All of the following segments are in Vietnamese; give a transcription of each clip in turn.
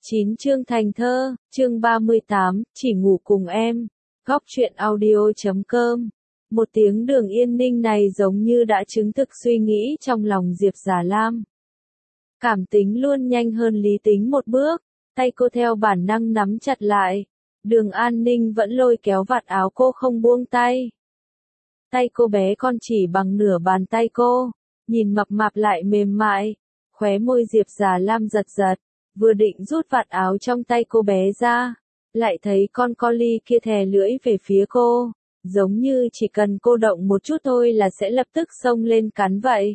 9 chương thành thơ, chương 38, chỉ ngủ cùng em. Góc truyện audio.com. Một tiếng Đường Yên Ninh này giống như đã chứng thực suy nghĩ trong lòng Diệp Giả Lam. Cảm tính luôn nhanh hơn lý tính một bước, tay cô theo bản năng nắm chặt lại. Đường An Ninh vẫn lôi kéo vạt áo cô không buông tay. Tay cô bé con chỉ bằng nửa bàn tay cô, nhìn mập mạp lại mềm mại. Khóe môi Diệp Giả Lam giật giật, vừa định rút vạt áo trong tay cô bé ra, lại thấy con collie kia thè lưỡi về phía cô, giống như chỉ cần cô động một chút thôi là sẽ lập tức xông lên cắn vậy.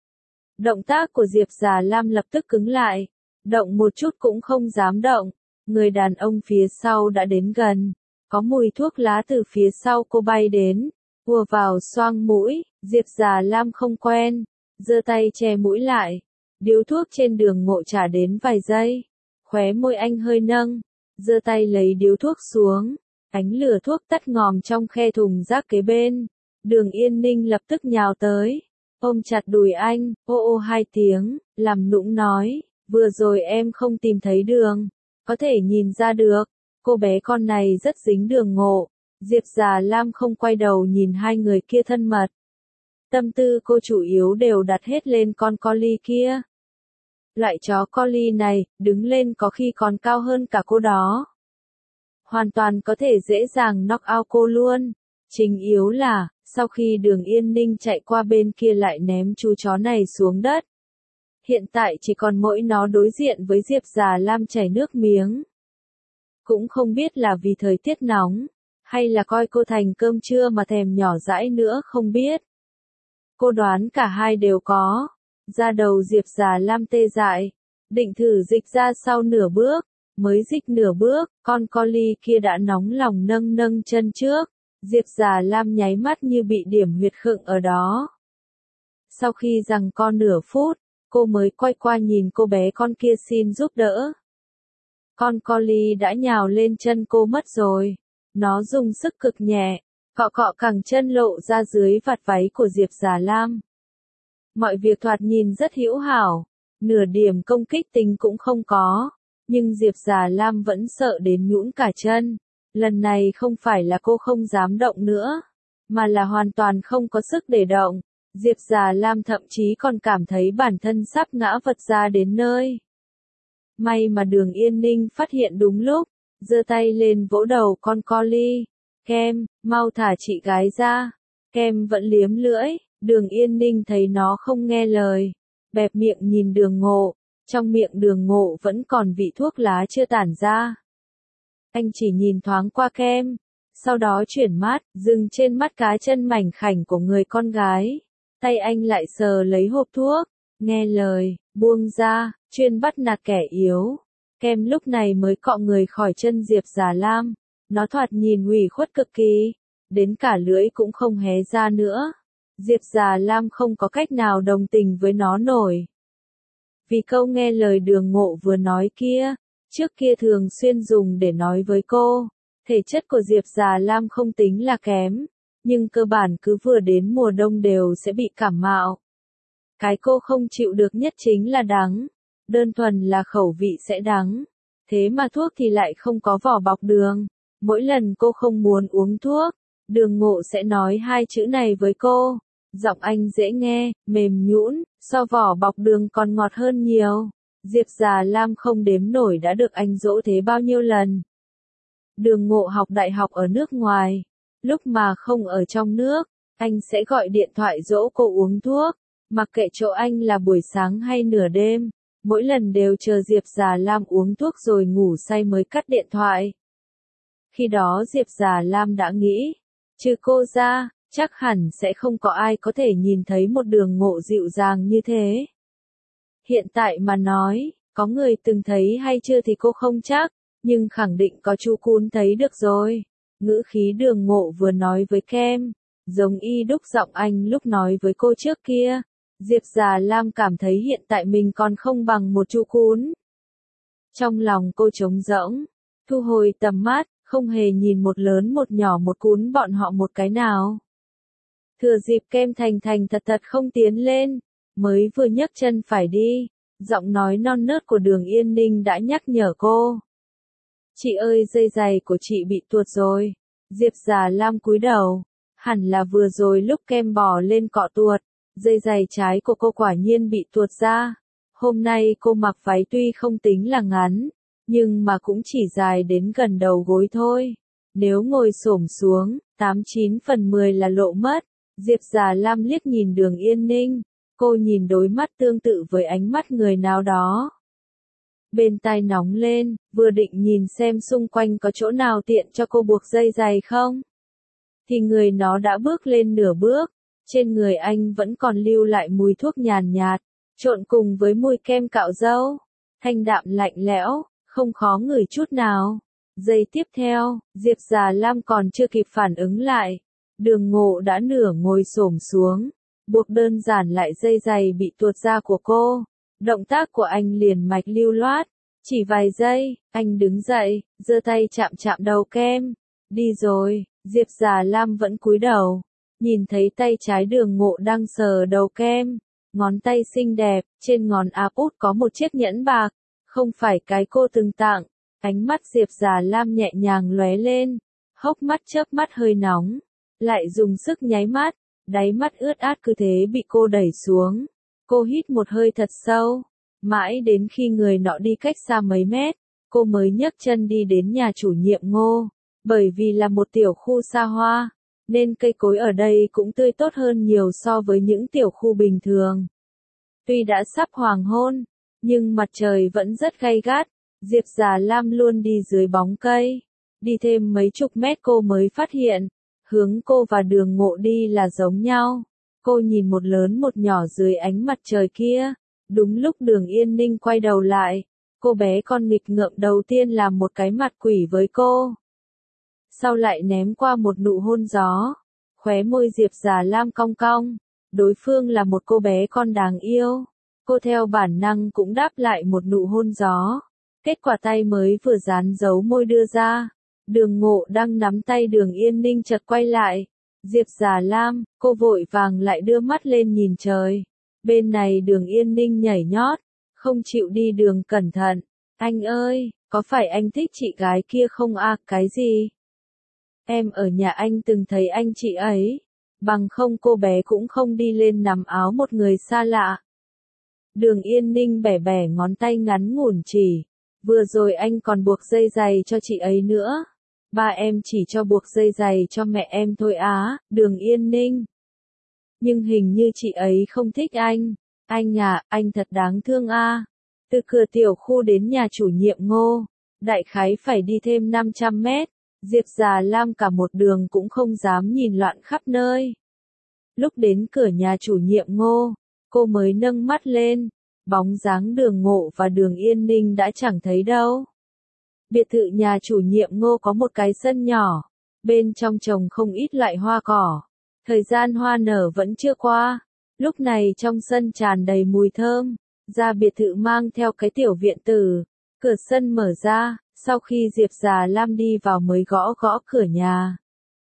Động tác của Diệp Giả Lam lập tức cứng lại, động một chút cũng không dám động. Người đàn ông phía sau đã đến gần, có mùi thuốc lá từ phía sau cô bay đến, ùa vào xoang mũi. Diệp Giả Lam không quen, giơ tay che mũi lại. Điếu thuốc trên đường ngộ trả đến vài giây, khóe môi anh hơi nâng, giơ tay lấy điếu thuốc xuống, ánh lửa thuốc tắt ngòm trong khe thùng rác kế bên. Đường Yên Ninh lập tức nhào tới, ôm chặt đùi anh, ô ô hai tiếng, làm nũng nói, vừa rồi em không tìm thấy đường, có thể nhìn ra được, cô bé con này rất dính Đường Ngộ. Diệp Giả Lam không quay đầu nhìn hai người kia thân mật. Tâm tư cô chủ yếu đều đặt hết lên con collie kia. Loại chó collie này, đứng lên có khi còn cao hơn cả cô đó. Hoàn toàn có thể dễ dàng knock out cô luôn. Chính yếu là, sau khi Đường Yên Ninh chạy qua bên kia lại ném chú chó này xuống đất. Hiện tại chỉ còn mỗi nó đối diện với Diệp Giả Lam chảy nước miếng. Cũng không biết là vì thời tiết nóng, hay là coi cô thành cơm trưa mà thèm nhỏ dãi nữa không biết. Cô đoán cả hai đều có. Da đầu Diệp Giả Lam tê dại, định thử dịch ra sau nửa bước, mới dịch nửa bước, con collie kia đã nóng lòng nâng nâng chân trước. Diệp Giả Lam nháy mắt như bị điểm huyệt khựng ở đó. Sau khi giằng co nửa phút, cô mới quay qua nhìn cô bé con kia xin giúp đỡ. Con collie đã nhào lên chân cô mất rồi. Nó dùng sức cực nhẹ, cọ cọ cẳng chân lộ ra dưới vạt váy của Diệp Giả Lam. Mọi việc thoạt nhìn rất hữu hảo, nửa điểm công kích tính cũng không có, nhưng Diệp Giả Lam vẫn sợ đến nhũn cả chân. Lần này không phải là cô không dám động nữa, mà là hoàn toàn không có sức để động. Diệp Giả Lam thậm chí còn cảm thấy bản thân sắp ngã vật ra đến nơi. May mà Đường Yên Ninh phát hiện đúng lúc, giơ tay lên vỗ đầu con collie. Kem, mau thả chị gái ra. Kem vẫn liếm lưỡi. Đường Yên Ninh thấy nó không nghe lời, bẹp miệng nhìn Đường Ngộ, trong miệng Đường Ngộ vẫn còn vị thuốc lá chưa tản ra. Anh chỉ nhìn thoáng qua Kem, sau đó chuyển mắt, dừng trên mắt cá chân mảnh khảnh của người con gái. Tay anh lại sờ lấy hộp thuốc, nghe lời, buông ra, chuyên bắt nạt kẻ yếu. Kem lúc này mới cọ người khỏi chân Diệp Giả Lam, nó thoạt nhìn ủy khuất cực kỳ, đến cả lưỡi cũng không hé ra nữa. Diệp Giả Lam không có cách nào đồng tình với nó nổi. Vì câu nghe lời Đường Ngộ vừa nói kia, trước kia thường xuyên dùng để nói với cô, thể chất của Diệp Giả Lam không tính là kém, nhưng cơ bản cứ vừa đến mùa đông đều sẽ bị cảm mạo. Cái cô không chịu được nhất chính là đắng, đơn thuần là khẩu vị sẽ đắng, thế mà thuốc thì lại không có vỏ bọc đường. Mỗi lần cô không muốn uống thuốc, Đường Ngộ sẽ nói hai chữ này với cô. Giọng anh dễ nghe, mềm nhũn, so vỏ bọc đường còn ngọt hơn nhiều. Diệp Giả Lam không đếm nổi đã được anh dỗ thế bao nhiêu lần. Đường Ngộ học đại học ở nước ngoài, lúc mà không ở trong nước, anh sẽ gọi điện thoại dỗ cô uống thuốc, mặc kệ chỗ anh là buổi sáng hay nửa đêm, mỗi lần đều chờ Diệp Giả Lam uống thuốc rồi ngủ say mới cắt điện thoại. Khi đó Diệp Giả Lam đã nghĩ, trừ cô ra, chắc hẳn sẽ không có ai có thể nhìn thấy một Đường Ngộ dịu dàng như thế. Hiện tại mà nói, có người từng thấy hay chưa thì cô không chắc, nhưng khẳng định có chú Cún thấy được rồi. Ngữ khí Đường Ngộ vừa nói với Kem, giống y đúc giọng anh lúc nói với cô trước kia. Diệp Giả Lam cảm thấy hiện tại mình còn không bằng một chú Cún. Trong lòng cô trống rỗng, thu hồi tầm mắt, không hề nhìn một lớn một nhỏ một Cún bọn họ một cái nào. Thừa dịp Kem thành thật không tiến lên, mới vừa nhấc chân phải đi, Giọng nói non nớt của Đường Yên Ninh đã nhắc nhở cô. Chị ơi, dây giày của chị bị tuột rồi. Diệp Già Lam cúi đầu. Hẳn là vừa rồi lúc kem bò lên cọ tuột, dây giày trái của cô quả nhiên bị tuột ra. Hôm nay cô mặc váy tuy không tính là ngắn, nhưng mà cũng chỉ dài đến gần đầu gối thôi. Nếu ngồi xổm xuống, 89/10 là lộ mất. Diệp Già Lam liếc nhìn Đường Yên Ninh, cô nhìn đôi mắt tương tự với ánh mắt người nào đó. Bên tai nóng lên, vừa định nhìn xem xung quanh có chỗ nào tiện cho cô buộc dây giày không. Thì người nó đã bước lên nửa bước, trên người anh vẫn còn lưu lại mùi thuốc nhàn nhạt, trộn cùng với mùi kem cạo râu, thanh đạm lạnh lẽo, không khó ngửi chút nào. Giây tiếp theo, Diệp Già Lam còn chưa kịp phản ứng lại, Đường Ngộ đã nửa ngồi xổm xuống, buộc đơn giản lại dây giày bị tuột ra của cô. Động tác của anh liền mạch lưu loát, chỉ vài giây, anh đứng dậy, giơ tay chạm chạm đầu kem. Đi rồi. Diệp Già Lam vẫn cúi đầu, nhìn thấy tay trái Đường Ngộ đang sờ đầu kem, ngón tay xinh đẹp, trên ngón áp út có một chiếc nhẫn bạc, không phải cái cô từng tặng. Ánh mắt Diệp Già Lam nhẹ nhàng lóe lên, hốc mắt chớp mắt hơi nóng, lại dùng sức nháy mắt, đáy mắt ướt át cứ thế bị cô đẩy xuống. Cô hít một hơi thật sâu, mãi đến khi người nọ đi cách xa mấy mét, cô mới nhấc chân đi đến nhà chủ nhiệm Ngô. Bởi vì là một tiểu khu xa hoa, nên cây cối ở đây cũng tươi tốt hơn nhiều so với những tiểu khu bình thường. Tuy đã sắp hoàng hôn, nhưng mặt trời vẫn rất gay gắt. Diệp Già Lam luôn đi dưới bóng cây. Đi thêm mấy chục mét cô mới phát hiện, hướng cô và Đường Ngộ đi là giống nhau. Cô nhìn một lớn một nhỏ dưới ánh mặt trời kia. Đúng lúc Đường Yên Ninh quay đầu lại, cô bé con nghịch ngợm đầu tiên làm một cái mặt quỷ với cô. Sau lại ném qua một nụ hôn gió. Khóe môi Diệp Già Lam cong cong. Đối phương là một cô bé con đáng yêu. Cô theo bản năng cũng đáp lại một nụ hôn gió. Kết quả tay mới vừa dán dấu môi đưa ra. Đường Ngộ đang nắm tay Đường Yên Ninh chợt quay lại. Diệp Già Lam, cô vội vàng lại đưa mắt lên nhìn trời. Bên này Đường Yên Ninh nhảy nhót, không chịu đi đường cẩn thận. Anh ơi, có phải anh thích chị gái kia không à, cái gì? Em ở nhà anh từng thấy anh chị ấy, bằng không cô bé cũng không đi lên nắm áo một người xa lạ. Đường Yên Ninh bẻ bẻ ngón tay ngắn ngủn chỉ, vừa rồi anh còn buộc dây giày cho chị ấy nữa. Ba em chỉ cho buộc dây giày cho mẹ em thôi á, Đường Yên Ninh. Nhưng hình như chị ấy không thích anh. Anh à, anh thật đáng thương a. Từ cửa tiểu khu đến nhà chủ nhiệm Ngô, đại khái phải đi thêm 500 mét. Diệp Già Lam cả một đường cũng không dám nhìn loạn khắp nơi. Lúc đến cửa nhà chủ nhiệm Ngô, cô mới nâng mắt lên, bóng dáng Đường Ngộ và Đường Yên Ninh đã chẳng thấy đâu. Biệt thự nhà chủ nhiệm Ngô có một cái sân nhỏ, bên trong trồng không ít loại hoa cỏ. Thời gian hoa nở vẫn chưa qua, lúc này trong sân tràn đầy mùi thơm. Ra biệt thự mang theo cái tiểu viện tử, cửa sân mở ra. Sau khi Diệp Già Lam đi vào mới gõ gõ cửa nhà.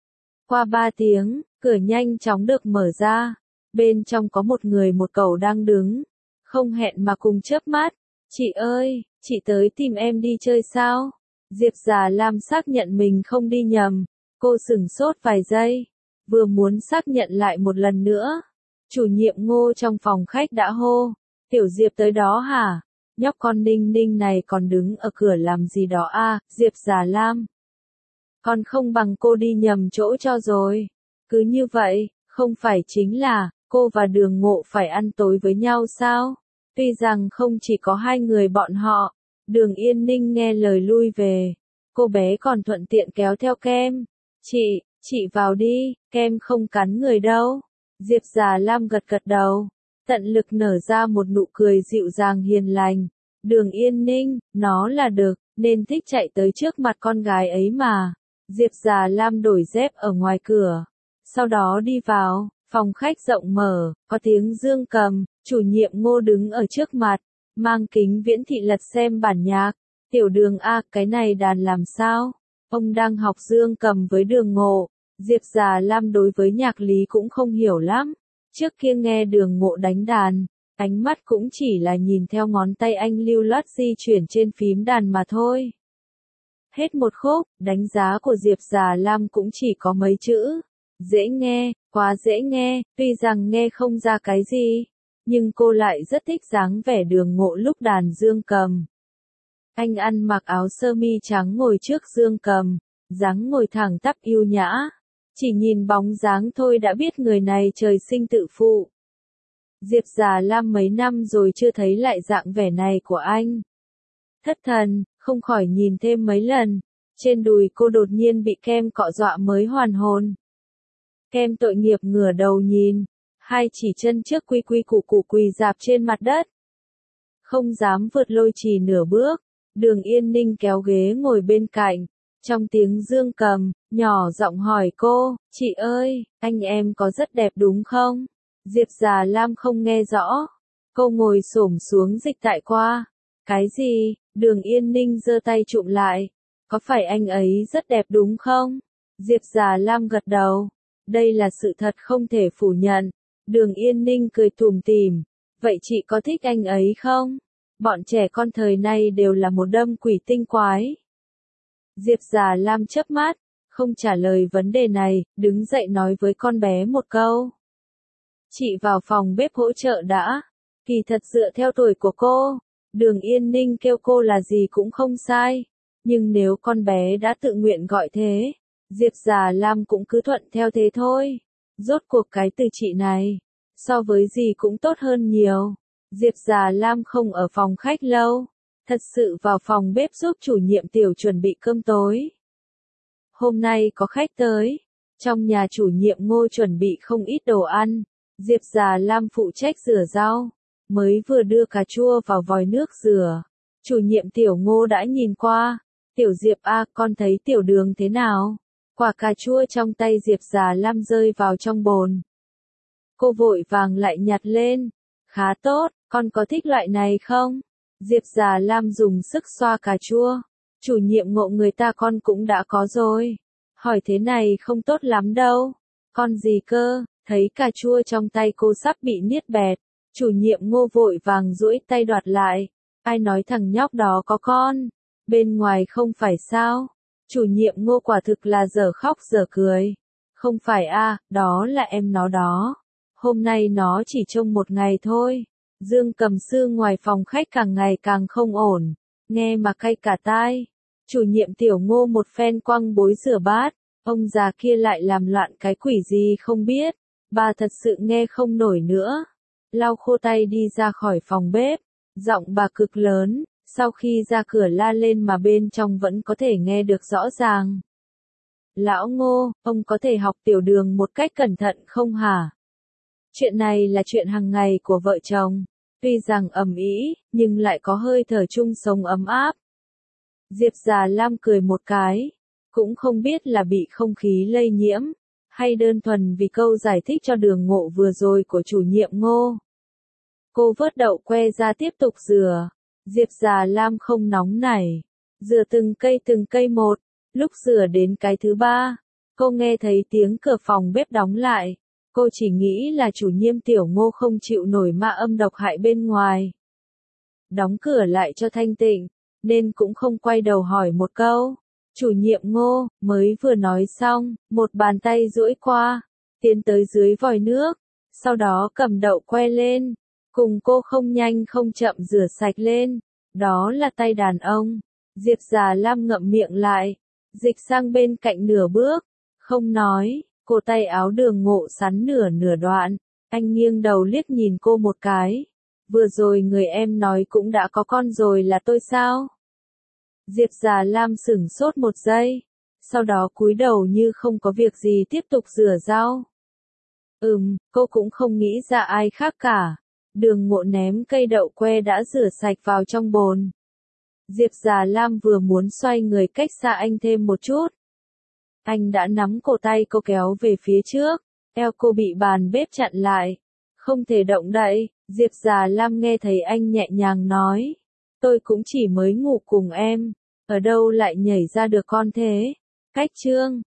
Qua 3 tiếng, cửa nhanh chóng được mở ra. Bên trong có một người một cậu đang đứng. Không hẹn mà cùng chớp mắt. Chị ơi, chị tới tìm em đi chơi sao? Diệp Già Lam xác nhận mình không đi nhầm. Cô sửng sốt vài giây. Vừa muốn xác nhận lại một lần nữa. Chủ nhiệm Ngô trong phòng khách đã hô. Tiểu Diệp tới đó hả? Nhóc con Ninh Ninh này còn đứng ở cửa làm gì đó à, Diệp Già Lam. Còn không bằng cô đi nhầm chỗ cho rồi. Cứ như vậy, không phải chính là, cô và Đường Ngộ phải ăn tối với nhau sao? Tuy rằng không chỉ có hai người bọn họ, Đường Yên Ninh nghe lời lui về. Cô bé còn thuận tiện kéo theo kem. Chị vào đi, kem không cắn người đâu. Diệp Già Lam gật gật đầu. Tận lực nở ra một nụ cười dịu dàng hiền lành. Đường Yên Ninh, nó là đực, nên thích chạy tới trước mặt con gái ấy mà. Diệp Già Lam đổi dép ở ngoài cửa. Sau đó đi vào, phòng khách rộng mở, có tiếng dương cầm, chủ nhiệm Ngô đứng ở trước mặt, mang kính viễn thị lật xem bản nhạc. Tiểu Đường a, cái này đàn làm sao? Ông đang học dương cầm với Đường Ngộ. Diệp Già Lam đối với nhạc lý cũng không hiểu lắm. Trước kia nghe Đường Ngộ đánh đàn, Ánh mắt cũng chỉ là nhìn theo ngón tay anh lưu loát di chuyển trên phím đàn mà thôi. Hết một khúc, đánh giá của Diệp Già Lam cũng chỉ có mấy chữ. Dễ nghe, quá dễ nghe, tuy rằng nghe không ra cái gì, nhưng cô lại rất thích dáng vẻ Đường Ngộ lúc đàn dương cầm. Anh ăn mặc áo sơ mi trắng ngồi trước dương cầm, dáng ngồi thẳng tắp yêu nhã. Chỉ nhìn bóng dáng thôi đã biết người này trời sinh tự phụ. Diệp Già Lam mấy năm rồi chưa thấy lại dạng vẻ này của anh. Thất thần, không khỏi nhìn thêm mấy lần. Trên đùi cô đột nhiên bị kem cọ dọa mới hoàn hồn. Kem tội nghiệp ngửa đầu nhìn, hai chỉ chân trước quy quy củ củ quỳ rạp trên mặt đất. Không dám vượt lôi chỉ nửa bước, Đường Yên Ninh kéo ghế ngồi bên cạnh, trong tiếng dương cầm, nhỏ giọng hỏi cô, chị ơi, anh em có rất đẹp đúng không? Diệp Già Lam không nghe rõ, cô ngồi xổm xuống dịch tại qua. Cái gì? Đường Yên Ninh giơ tay chụm lại, có phải anh ấy rất đẹp đúng không? Diệp Già Lam gật đầu. Đây là sự thật không thể phủ nhận. Đường Yên Ninh cười tủm tỉm. Vậy chị có thích anh ấy không? Bọn trẻ con thời nay đều là một đâm quỷ tinh quái. Diệp Già Lam chớp mắt, không trả lời vấn đề này, đứng dậy nói với con bé một câu. Chị vào phòng bếp hỗ trợ đã. Kỳ thật dựa theo tuổi của cô, Đường Yên Ninh kêu cô là gì cũng không sai. Nhưng nếu con bé đã tự nguyện gọi thế, Diệp Già Lam cũng cứ thuận theo thế thôi. Rốt cuộc cái từ chị này, so với gì cũng tốt hơn nhiều. Diệp Già Lam không ở phòng khách lâu, thật sự vào phòng bếp giúp chủ nhiệm tiểu chuẩn bị cơm tối. Hôm nay có khách tới, trong nhà chủ nhiệm Ngô chuẩn bị không ít đồ ăn. Diệp Già Lam phụ trách rửa rau, mới vừa đưa cà chua vào vòi nước rửa. Chủ nhiệm tiểu Ngô đã nhìn qua. Tiểu Diệp a, con thấy tiểu Đường thế nào? Quả cà chua trong tay Diệp Già Lam rơi vào trong bồn. Cô vội vàng lại nhặt lên. Khá tốt, con có thích loại này không? Diệp Già Lam dùng sức xoa cà chua. Chủ nhiệm Ngộ người ta con cũng đã có rồi. Hỏi thế này không tốt lắm đâu. Con gì cơ? Thấy cà chua trong tay cô sắp bị niết bẹt. Chủ nhiệm Ngô vội vàng duỗi tay đoạt lại. Ai nói thằng nhóc đó có con? Bên ngoài không phải sao? Chủ nhiệm Ngô quả thực là dở khóc dở cười. Không phải a, đó là em nó đó. Hôm nay nó chỉ trông một ngày thôi. Dương cầm sư ngoài phòng khách càng ngày càng không ổn. Nghe mà cay cả tai. Chủ nhiệm tiểu Ngô một phen quăng bối rửa bát. Ông già kia lại làm loạn cái quỷ gì không biết. Bà thật sự nghe không nổi nữa. Lau khô tay đi ra khỏi phòng bếp. Giọng bà cực lớn. Sau khi ra cửa la lên mà bên trong vẫn có thể nghe được rõ ràng. Lão Ngô, ông có thể học tiểu Đường một cách cẩn thận không hả? Chuyện này là chuyện hàng ngày của vợ chồng. Tuy rằng ầm ĩ, nhưng lại có hơi thở chung sống ấm áp. Diệp Già Lam cười một cái. Cũng không biết là bị không khí lây nhiễm, hay đơn thuần vì câu giải thích cho Đường Ngộ vừa rồi của chủ nhiệm Ngô. Cô vớt đậu que ra tiếp tục rửa. Diệp Già Lam không nóng nảy. Rửa từng cây một. Lúc rửa đến cái thứ ba, cô nghe thấy tiếng cửa phòng bếp đóng lại. Cô chỉ nghĩ là chủ nhiệm tiểu Ngô không chịu nổi ma âm độc hại bên ngoài. Đóng cửa lại cho thanh tịnh, nên cũng không quay đầu hỏi một câu. Chủ nhiệm Ngô, mới vừa nói xong, một bàn tay duỗi qua, tiến tới dưới vòi nước, sau đó cầm đậu que lên, cùng cô không nhanh không chậm rửa sạch lên. Đó là tay đàn ông. Diệp Già Lam ngậm miệng lại, dịch sang bên cạnh nửa bước, không nói. Cô tay áo Đường Ngộ sắn nửa đoạn, anh nghiêng đầu liếc nhìn cô một cái. Vừa rồi người em nói cũng đã có con rồi là tôi sao? Diệp Già Lam sửng sốt một giây, sau đó cúi đầu như không có việc gì tiếp tục rửa rau. Cô cũng không nghĩ ra ai khác cả. Đường Ngộ ném cây đậu que đã rửa sạch vào trong bồn. Diệp Già Lam vừa muốn xoay người cách xa anh thêm một chút. Anh đã nắm cổ tay cô kéo về phía trước, eo cô bị bàn bếp chặn lại. Không thể động đậy. Diệp Già Lam nghe thấy anh nhẹ nhàng nói. Tôi cũng chỉ mới ngủ cùng em, ở đâu lại nhảy ra được con thế? Cách chương